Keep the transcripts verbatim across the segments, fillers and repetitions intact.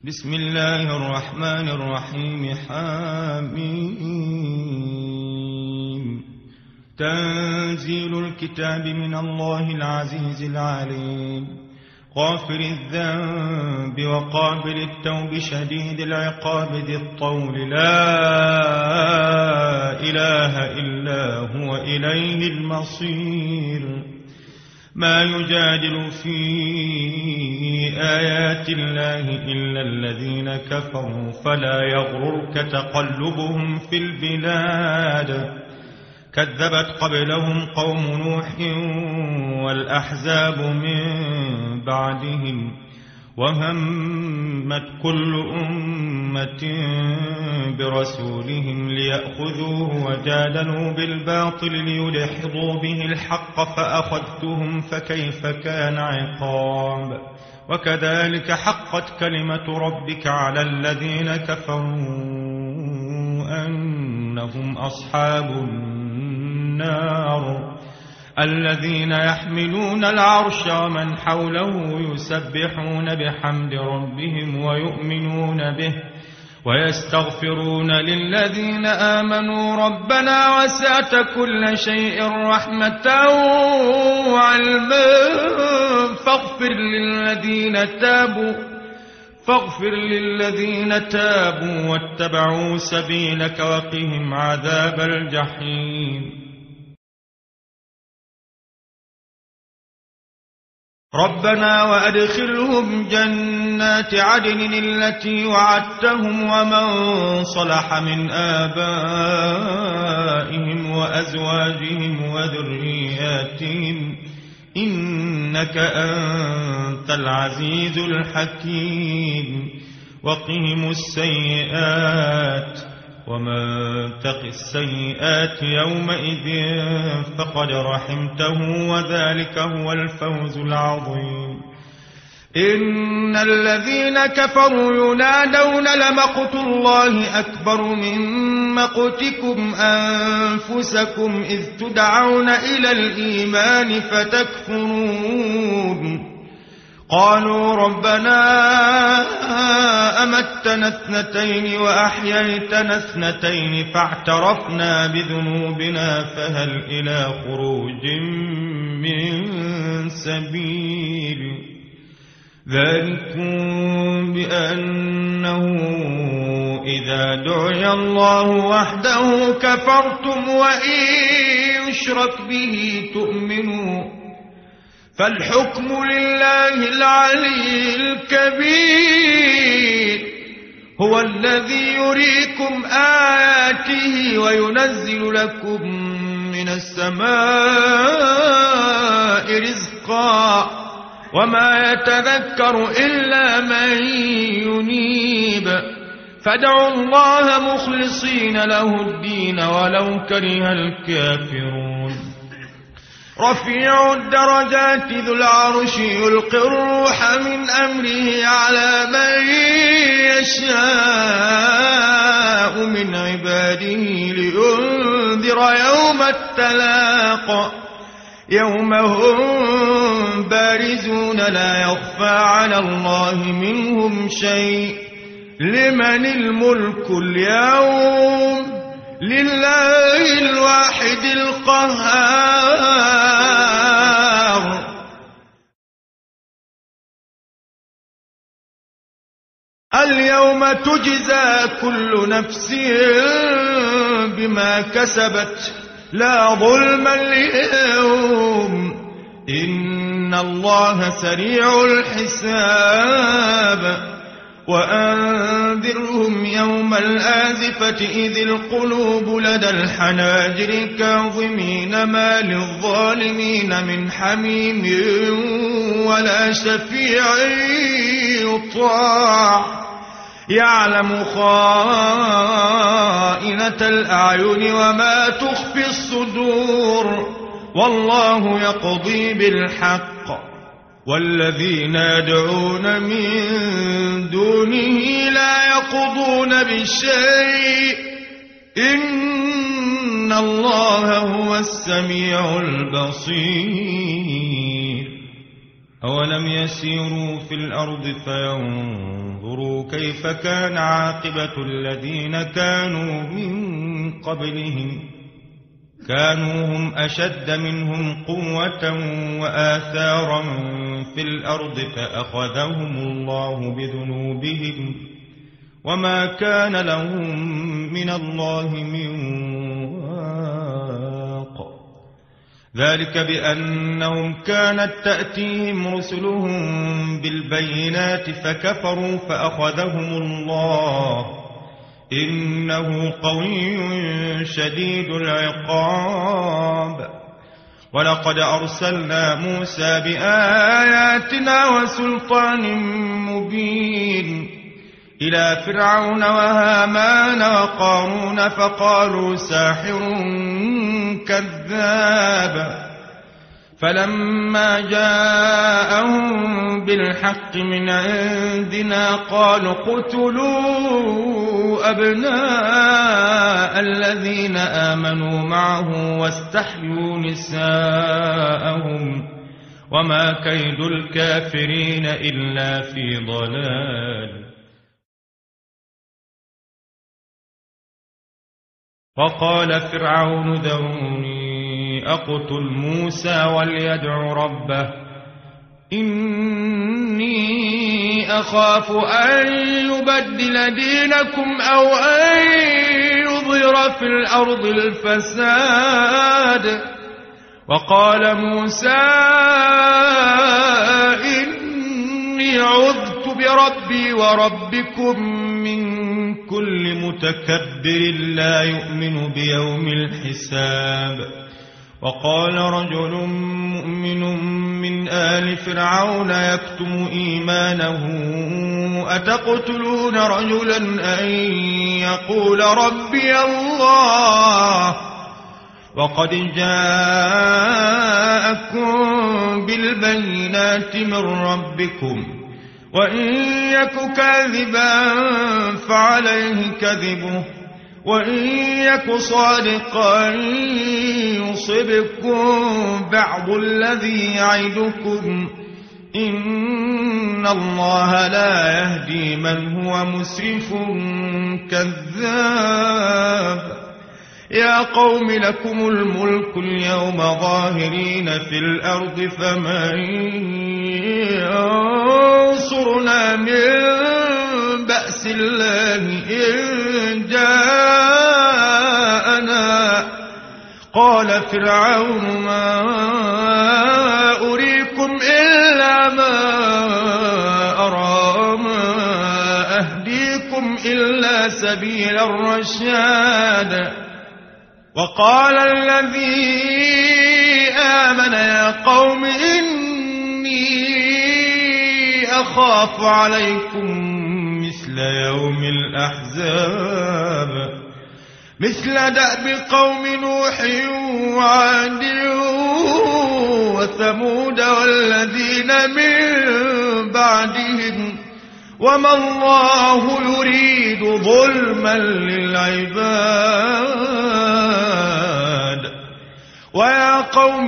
بسم الله الرحمن الرحيم. حميم. تنزيل الكتاب من الله العزيز العليم، غافر الذنب وقابل التوب شديد العقاب ذي الطول، لا إله إلا هو إليه المصير. ما يجادل في آيات الله إلا الذين كفروا، فلا يغررك تقلبهم في البلاد. كذبت قبلهم قوم نوح والأحزاب من بعدهم، وهمت كل أمة برسولهم ليأخذوه، وجادلوا بالباطل ليدحضوا به الحق، فأخذتهم فكيف كان عقاب. وكذلك حقت كلمة ربك على الذين كفروا أنهم أصحاب النار، الذين يحملون العرش ومن حوله يسبحون بحمد ربهم ويؤمنون به ويستغفرون للذين آمنوا ربنا وسعت كل شيء رحمة وعلما فاغفر للذين تابوا فاغفر للذين تابوا واتبعوا سبيلك وقهم عذاب الجحيم. ربنا وأدخلهم جنات عدن التي وعدتهم ومن صلح من آبائهم وأزواجهم وذرياتهم إنك أنت العزيز الحكيم. وقهم السيئات ومن تق السيئات يومئذ فقد رحمته وذلك هو الفوز العظيم. إن الذين كفروا ينادون لمقت الله أكبر من مقتكم أنفسكم إذ تدعون إلى الإيمان فتكفرون. قالوا ربنا أمتنا اثنتين وأحييتنا اثنتين فاعترفنا بذنوبنا فهل إلى خروج من سبيل. ذلكم بأنه إذا دعي الله وحده كفرتم وإن يشرك به تؤمنون. فالحكم لله العلي الكبير، هو الذي يريكم آياته وينزل لكم من السماء رزقا وما يتذكر إلا من ينيب. فادعوا الله مخلصين له الدين ولو كره الكافرون. رفيع الدرجات ذو العرش يلقي الروح من أمره على من يشاء من عباده لينذر يوم التلاق، يوم هم بارزون لا يخفى على الله منهم شيء. لمن الملك اليوم؟ لله الواحد القهار. اليوم تجزى كل نفس بما كسبت لا ظلم اليوم إن الله سريع الحساب. وأنذرهم يوم الآزفة إذ القلوب لدى الحناجر كاظمين ما للظالمين من حميم ولا شفيع يطاع، يعلم خائنة الأعين وما تخفي الصدور، والله يقضي بالحق والذين يدعون من دونه لا يقضون بشيء إن الله هو السميع البصير. أولم يسيروا في الأرض فينظروا كيف كان عاقبة الذين كانوا من قبلهم كانوا هم أشد منهم قوة وآثارا في الأرض فأخذهم الله بذنوبهم وما كان لهم من الله من واق ذلك بأنهم كانت تأتيهم رسلهم بالبينات فكفروا فأخذهم الله إنه قوي شديد العقاب ولقد أرسلنا موسى بآياتنا وسلطان مبين إلى فرعون وهامان وقارون فقالوا ساحر كذاب فلما جاءهم بالحق من عندنا قالوا اقتلوا أبناء الذين آمنوا معه واستحيوا نساءهم وما كيد الكافرين إلا في ضلال وقال فرعون ذروني أقتل موسى وليدع ربه إني أخاف أن يبدل دينكم أو أن يظهر في الأرض الفساد وقال موسى إني عذت بربي وربكم من كل متكبر لا يؤمن بيوم الحساب وقال رجل مؤمن من آل فرعون يكتم إيمانه أتقتلون رجلا أن يقول ربي الله وقد جاءكم بالبينات من ربكم وإن يك كاذبا فعليه كذبه وإن يك صادقا يصبكم بعض الذي يعدكم إن الله لا يهدي من هو مسرف كذاب يا قوم لكم الملك اليوم ظاهرين في الأرض فمن ينصرنا من بأس الله إن جاءنا قال فرعون ما أريكم إلا ما أرى ما أهديكم إلا سبيل الرشاد وقال الذي آمن يا قوم إني أخاف عليكم مثل يوم الأحزاب مثل دأب قوم نوح وعاد وثمود والذين من بعدهم وما الله يريد ظلما للعباد ويا قوم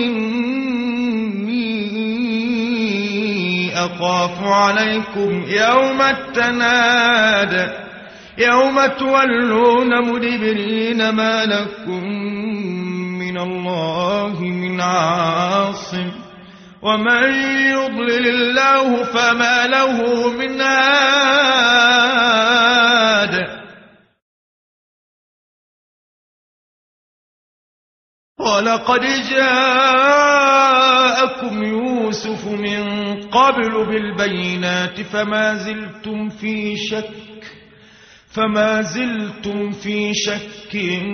إني أخاف عليكم يوم التناد يوم تولون مدبرين ما لكم من الله من عاصم ومن يضلل الله فما له من هاد ولقد جاءكم يوسف من قبل بالبينات فما زلتم في شك فما زلتم في شك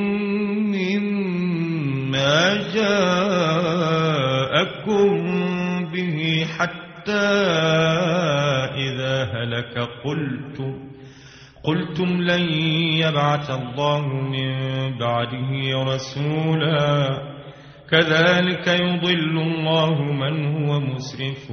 مما جاءكم به حتى إذا هلك قلتم قلتم لن يبعث الله من بعده رسولا كذلك يضل الله من هو مسرف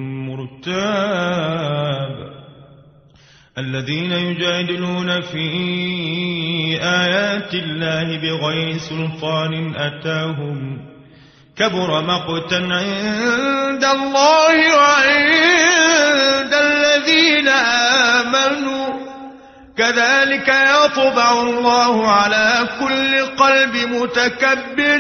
مرتاب الذين يجادلون في آيات الله بغير سلطان أتاهم كبر مقتا عند الله وعند الذين آمنوا كذلك يطبع الله على كل قلب متكبر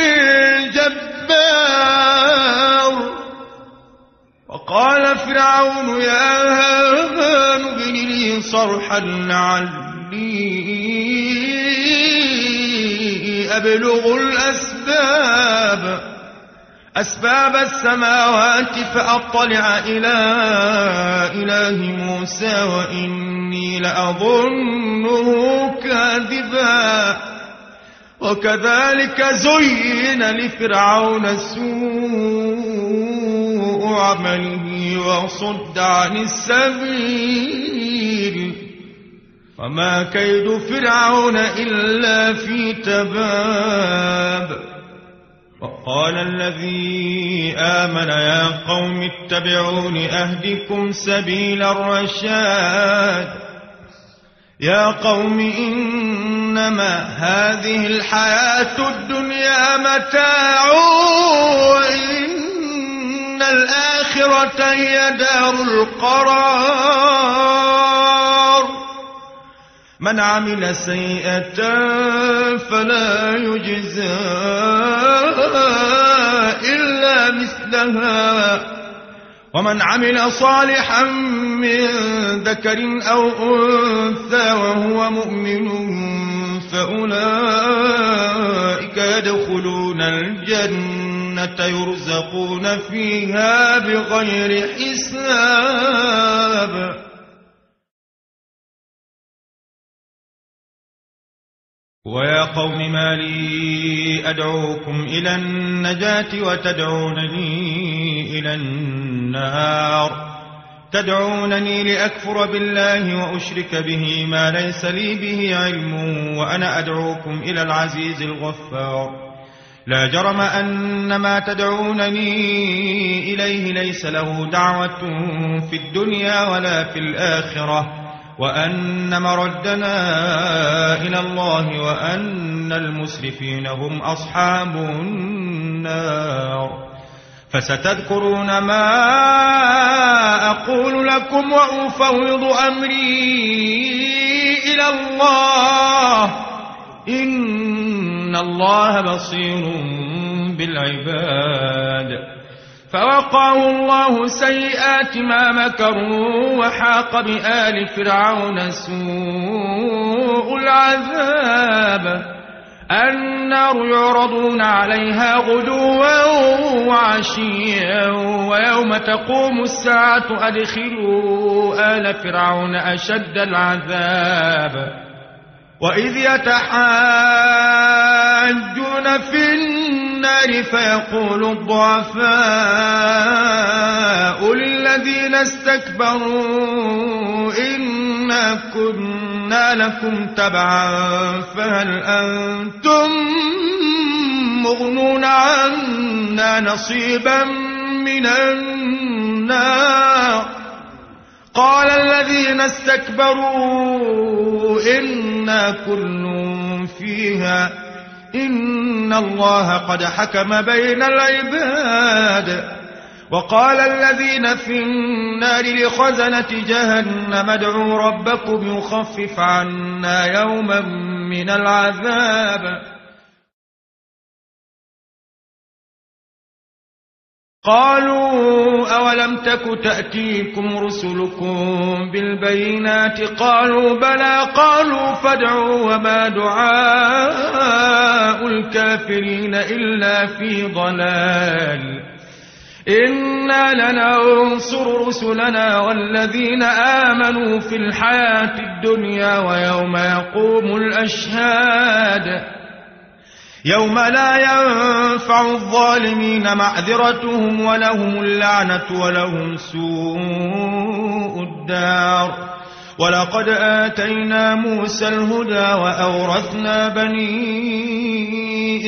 جبار. وقال فرعون يا هامان ابن لي صرحا لعلي أبلغ الأسباب أسباب السماوات فأطلع إلى إله موسى وإني لأظنه كاذبا. وكذلك زين لفرعون سوء عمله وصد عن السبيل وما كيد فرعون إلا في تباب. وقال الذي آمن يا قوم اتبعون أهدكم سبيل الرشاد. يا قوم إنما هذه الحياة الدنيا متاع وإن الآخرة هي دار القرار. من عمل سيئة فلا يجزى إلا مثلها ومن عمل صالحا من ذكر أو أنثى وهو مؤمن فأولئك يدخلون الجنة يرزقون فيها بغير حساب. ويا قوم ما لي أدعوكم إلى النجاة وتدعونني إلى النار. تدعونني لأكفر بالله وأشرك به ما ليس لي به علم وأنا أدعوكم إلى العزيز الغفار. لا جرم أن ما تدعونني إليه ليس له دعوة في الدنيا ولا في الآخرة وأن مردنا إلى الله وأن المسرفين هم أصحاب النار. فستذكرون ما أقول لكم وأفوض أمري إلى الله إن الله بصير بالعباد. فوقاه الله سيئات ما مكروا وحاق بآل فرعون سوء العذاب. النار يعرضون عليها غدوا وعشيا ويوم تقوم الساعة أدخلوا آل فرعون أشد العذاب. وإذ يتحاجون في النار فيقول الضعفاء للذين استكبروا إنا كنا لكم تبعا فهل أنتم مغنون عنا نصيبا من النار. قال الذين استكبروا إنا كل فيها إن الله قد حكم بين العباد. وقال الذين في النار لخزنة جهنم ادعوا ربكم يخفف عنا يوما من العذاب. قالوا أولم تك تأتيكم رسلكم بالبينات قالوا بلى قالوا فادعوا وما دعاء الكافرين إلا في ضلال. إنا لننصر رسلنا والذين آمنوا في الحياة الدنيا ويوم يقوم الأشهاد. يوم لا ينفع الظالمين معذرتهم ولهم اللعنة ولهم سوء الدار. ولقد آتينا موسى الهدى وأورثنا بني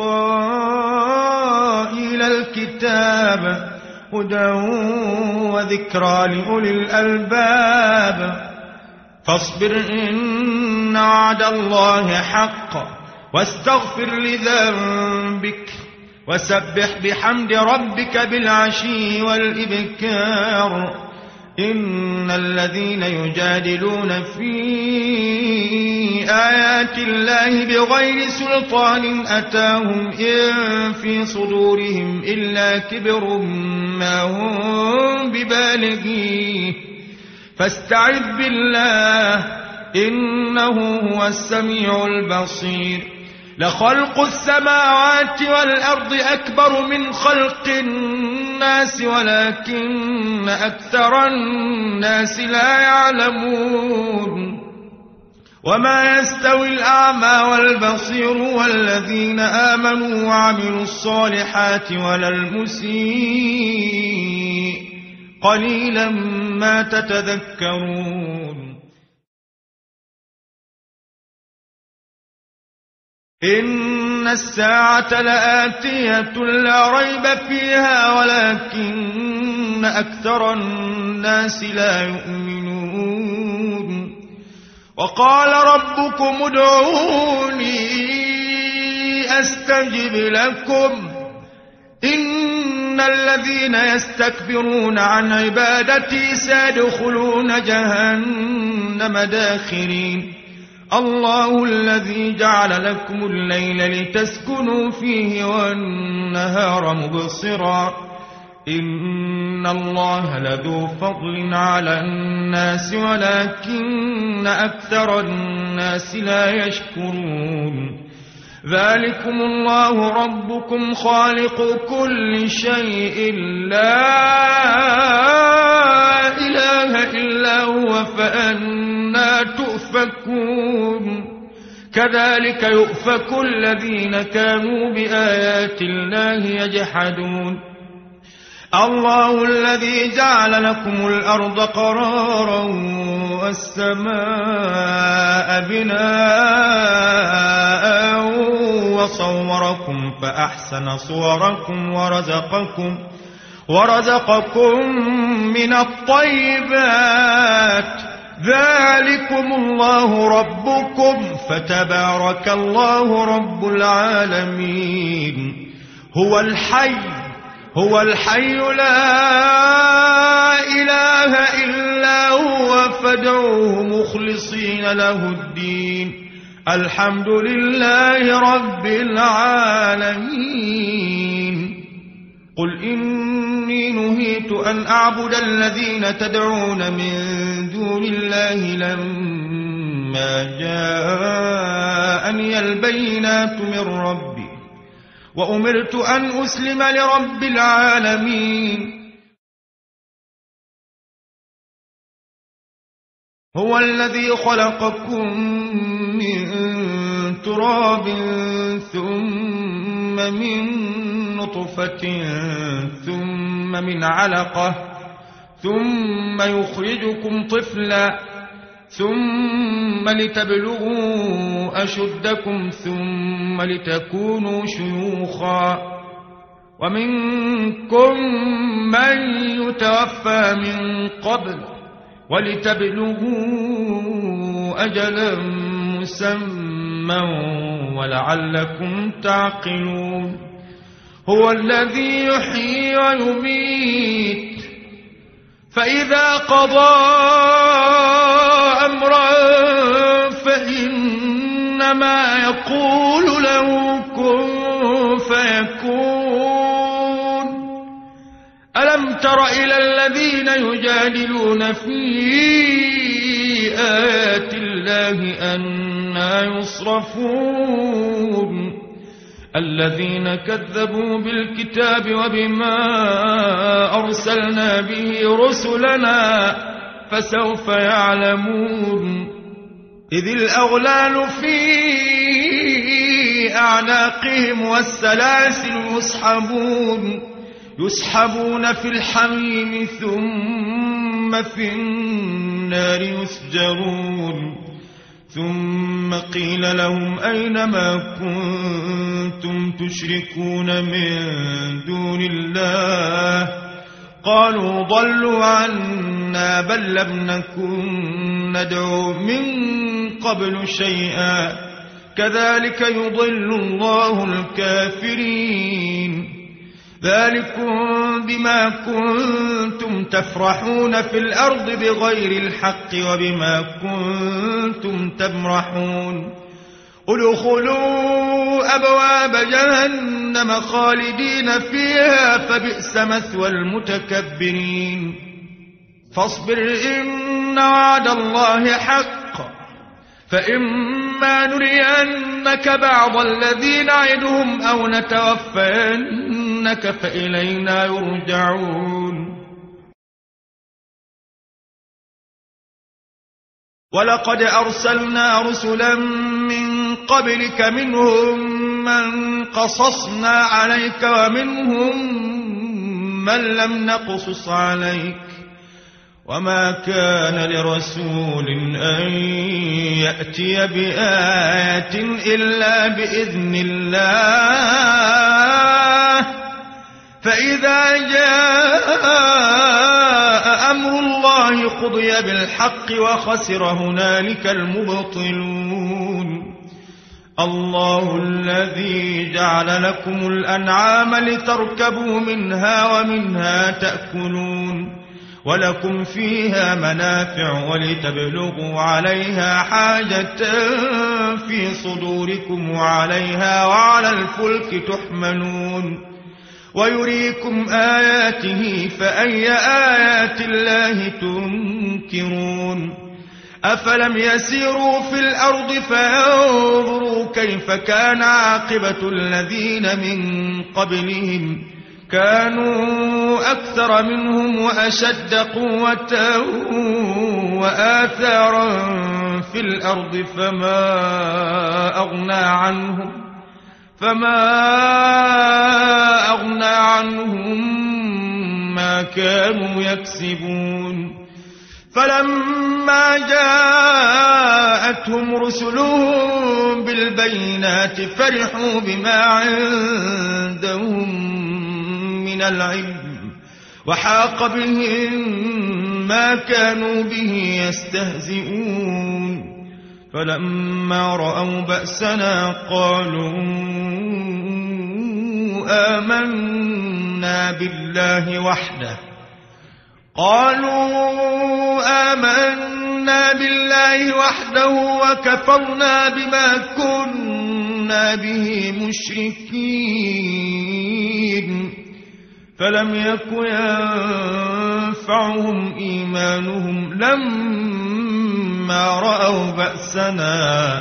إسرائيل الكتاب هدى وذكرى لأولي الألباب. فاصبر إن وعد الله حق واستغفر لذنبك وسبح بحمد ربك بالعشي والإبكار إن الذين يجادلون في آيات الله بغير سلطان أتاهم إن في صدورهم إلا كبر ما هم ببالغيه فاستعذ بالله إنه هو السميع البصير لخلق السماوات والأرض أكبر من خلق الناس ولكن أكثر الناس لا يعلمون وما يستوي الأعمى والبصير والذين آمنوا وعملوا الصالحات ولا المسيء قليلا ما تتذكرون إن الساعة لآتية لا ريب فيها ولكن أكثر الناس لا يؤمنون وقال ربكم ادعوني أستجب لكم إن الذين يستكبرون عن عبادتي سيدخلون جهنم داخرين الله الذي جعل لكم الليل لتسكنوا فيه والنهار مبصرا إن الله لذو فضل على الناس ولكن أكثر الناس لا يشكرون ذلكم الله ربكم خالق كل شيء لا إله إلا هو فأنا تؤفكون كذلك يؤفك الذين كانوا بآيات الله يجحدون الله الذي جعل لكم الأرض قرارا والسماء بناء وصوركم فأحسن صوركم ورزقكم ورزقكم من الطيبات ذلكم الله ربكم فتبارك الله رب العالمين هو الحي هو الحي لا إله إلا هو فادعوه مخلصين له الدين الحمد لله رب العالمين قل إني نهيت أن أعبد الذين تدعون من دون الله لما جاءني البينات من ربي وأمرت أن أسلم لرب العالمين هو الذي خلقكم من تراب ثم من نطفة ثم من علقة ثم يخرجكم طفلا ثم لتبلغوا أشدكم ثم لتكونوا شيوخا ومنكم من يتوفى من قبل ولتبلغوا أجلا مسمى ولعلكم تعقلون هو الذي يحيي ويميت فإذا قضى أمرا فإنما يقول له كن فيكون ألم تر إلى الذين يجادلون في آيات الله أنى يصرفون الذين كذبوا بالكتاب وبما أرسلنا به رسلنا فسوف يعلمون إذ الأغلال في أعناقهم والسلاسل يسحبون يسحبون في الحميم ثم في النار يسجرون ثم قيل لهم أين ما كنتم تشركون من دون الله قالوا ضلوا عنا بل لم نكن ندعو من قبل شيئا كذلك يضل الله الكافرين. ذلكم بما كنتم تفرحون في الأرض بغير الحق وبما كنتم تمرحون. ادخلوا أبواب جهنم خالدين فيها فبئس مثوى المتكبرين. فاصبر إن وعد الله حق، فإما نرينك بعض الذي نعدهم أو نتوفينك فإلينا يرجعون. ولقد أرسلنا رسلا من قبلك منهم من قصصنا عليك ومنهم من لم نقصص عليك، وما كان لرسول أن يأتي بآية إلا بإذن الله. فإذا جاء أمر الله قضي بالحق وخسر هنالك المبطلون. الله الذي جعل لكم الأنعام لتركبوا منها ومنها تأكلون، ولكم فيها منافع ولتبلغوا عليها حاجة في صدوركم وعليها وعلى الفلك تحملون، ويريكم آياته فأي آيات الله تنكرون. أفلم يسيروا في الأرض فينظروا كيف كان عاقبة الذين من قبلهم، كانوا أكثر منهم وأشد قوة وآثارا في الأرض فما أغنى عنهم فما أغنى عنهم ما كانوا يكسبون. فلما جاءتهم رسلهم بالبينات فرحوا بما عندهم من العلم، وحاق بهم ما كانوا به يستهزئون. فلما رأوا بأسنا قالوا آمنا بالله وحده قالوا آمنا بالله وحده وكفرنا بما كنا به مشركين. فلم يك ينفعهم إيمانهم لما رأوا بأسنا،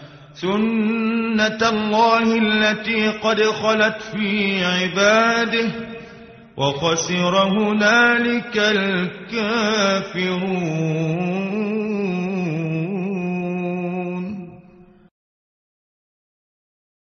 سنة الله التي قد خلت في عباده، وخسر هنالك الكافرون.